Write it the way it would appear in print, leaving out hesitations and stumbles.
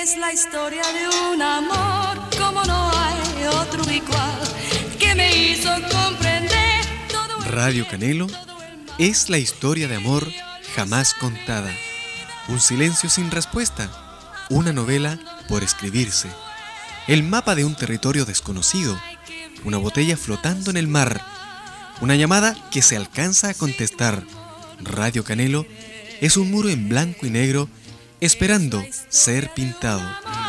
Es la historia de un amor como no hay otro igual, que me hizo comprender todo. Radio Canelo es la historia de amor jamás contada. Un silencio sin respuesta. Una novela por escribirse. El mapa de un territorio desconocido. Una botella flotando en el mar. Una llamada que se alcanza a contestar. Radio Canelo es un muro en blanco y negro esperando ser pintado.